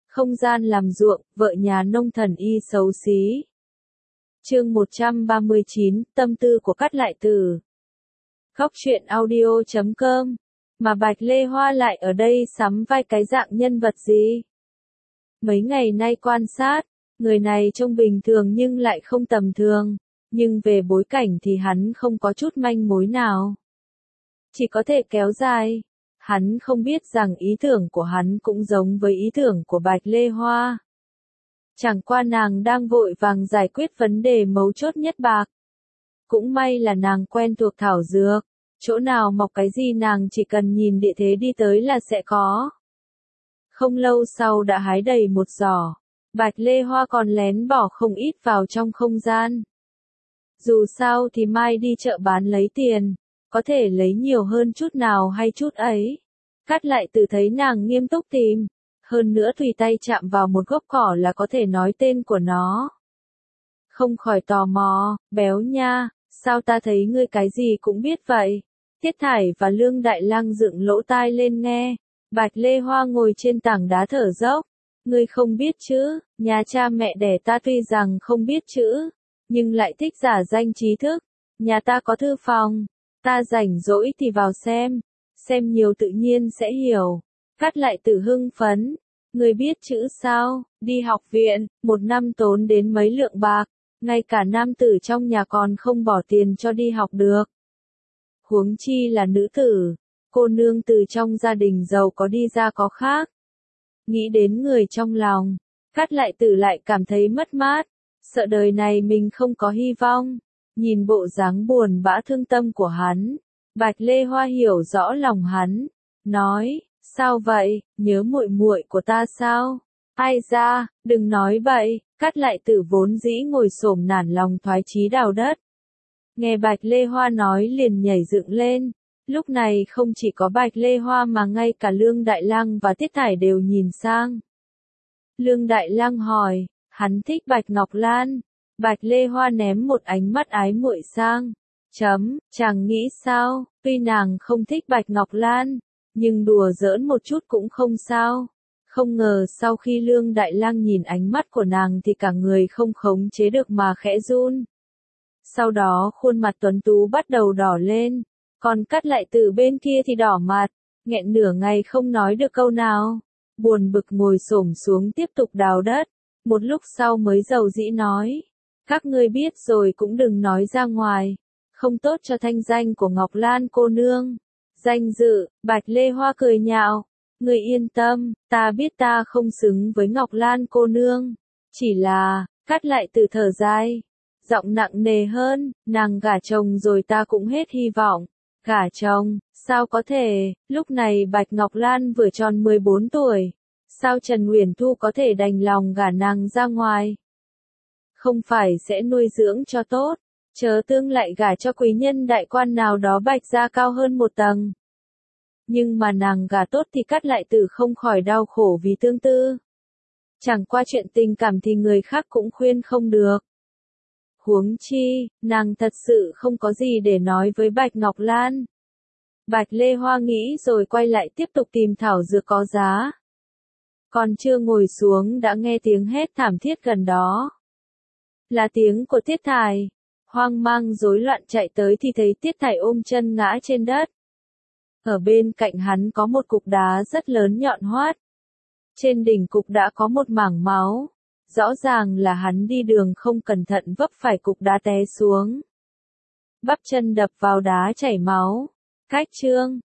Không gian làm ruộng, vợ nhà nông thần y xấu xí. Chương 139, tâm tư của Cát Lại Tử. Góc truyện audio.com. Mà Bạch Lê Hoa lại ở đây sắm vai cái dạng nhân vật gì? Mấy ngày nay quan sát, người này trông bình thường nhưng lại không tầm thường, nhưng về bối cảnh thì hắn không có chút manh mối nào. Chỉ có thể kéo dài. Hắn không biết rằng ý tưởng của hắn cũng giống với ý tưởng của Bạch Lê Hoa. Chẳng qua nàng đang vội vàng giải quyết vấn đề mấu chốt nhất bạc. Cũng may là nàng quen thuộc thảo dược, chỗ nào mọc cái gì nàng chỉ cần nhìn địa thế đi tới là sẽ có. Không lâu sau đã hái đầy một giỏ, Bạch Lê Hoa còn lén bỏ không ít vào trong không gian. Dù sao thì mai đi chợ bán lấy tiền, có thể lấy nhiều hơn chút nào hay chút ấy. Cát Lại Tử thấy nàng nghiêm túc tìm, hơn nữa tùy tay chạm vào một gốc cỏ là có thể nói tên của nó. Không khỏi tò mò, béo nha, sao ta thấy ngươi cái gì cũng biết vậy? Tiết Thải và Lương Đại Lang dựng lỗ tai lên nghe. Bạch Lê Hoa ngồi trên tảng đá thở dốc. Ngươi không biết chữ, nhà cha mẹ đẻ ta tuy rằng không biết chữ, nhưng lại thích giả danh trí thức. Nhà ta có thư phòng, ta rảnh rỗi thì vào xem nhiều tự nhiên sẽ hiểu. Cát Lại Tử hưng phấn. Ngươi biết chữ sao? Đi học viện, một năm tốn đến mấy lượng bạc, ngay cả nam tử trong nhà còn không bỏ tiền cho đi học được. Huống chi là nữ tử, cô nương từ trong gia đình giàu có đi ra có khác. Nghĩ đến người trong lòng, Cát Lại Tử lại cảm thấy mất mát, sợ đời này mình không có hy vọng. Nhìn bộ dáng buồn bã thương tâm của hắn, Bạch Lê Hoa hiểu rõ lòng hắn, nói, sao vậy, nhớ muội muội của ta sao? Ai ra, đừng nói bậy. Cát Lại Tử vốn dĩ ngồi xổm nản lòng thoái chí đào đất. Nghe Bạch Lê Hoa nói liền nhảy dựng lên, lúc này không chỉ có Bạch Lê Hoa mà ngay cả Lương Đại Lang và Tiết Thải đều nhìn sang. Lương Đại Lang hỏi, hắn thích Bạch Ngọc Lan. Bạch Lê Hoa ném một ánh mắt ái muội sang. Chàng nghĩ sao, tuy nàng không thích Bạch Ngọc Lan, nhưng đùa giỡn một chút cũng không sao. Không ngờ sau khi Lương Đại Lang nhìn ánh mắt của nàng thì cả người không khống chế được mà khẽ run. Sau đó khuôn mặt tuấn tú bắt đầu đỏ lên, còn Cát Lại Tử bên kia thì đỏ mặt, nghẹn nửa ngày không nói được câu nào. Buồn bực ngồi xổm xuống tiếp tục đào đất, một lúc sau mới dầu dĩ nói. Các ngươi biết rồi cũng đừng nói ra ngoài, không tốt cho thanh danh của Ngọc Lan cô nương. Danh dự, Bạch Lê Hoa cười nhạo. Ngươi yên tâm, ta biết ta không xứng với Ngọc Lan cô nương. Chỉ là, Cát Lại Tử thở dài, giọng nặng nề hơn, nàng gả chồng rồi ta cũng hết hy vọng. Gả chồng, sao có thể, lúc này Bạch Ngọc Lan vừa tròn 14 tuổi. Sao Trần Uyển Thu có thể đành lòng gả nàng ra ngoài? Không phải sẽ nuôi dưỡng cho tốt, chớ tương lại gả cho quý nhân đại quan nào đó Bạch gia cao hơn một tầng. Nhưng mà nàng gả tốt thì Cát Lại Tử không khỏi đau khổ vì tương tư. Chẳng qua chuyện tình cảm thì người khác cũng khuyên không được. Huống chi, nàng thật sự không có gì để nói với Bạch Ngọc Lan. Bạch Lê Hoa nghĩ rồi quay lại tiếp tục tìm thảo dược có giá. Còn chưa ngồi xuống đã nghe tiếng hét thảm thiết gần đó. Là tiếng của Tiết Thải. Hoang mang rối loạn chạy tới thì thấy Tiết Thải ôm chân ngã trên đất. Ở bên cạnh hắn có một cục đá rất lớn nhọn hoắt. Trên đỉnh cục đã có một mảng máu. Rõ ràng là hắn đi đường không cẩn thận vấp phải cục đá té xuống. Bắp chân đập vào đá chảy máu. Cách chương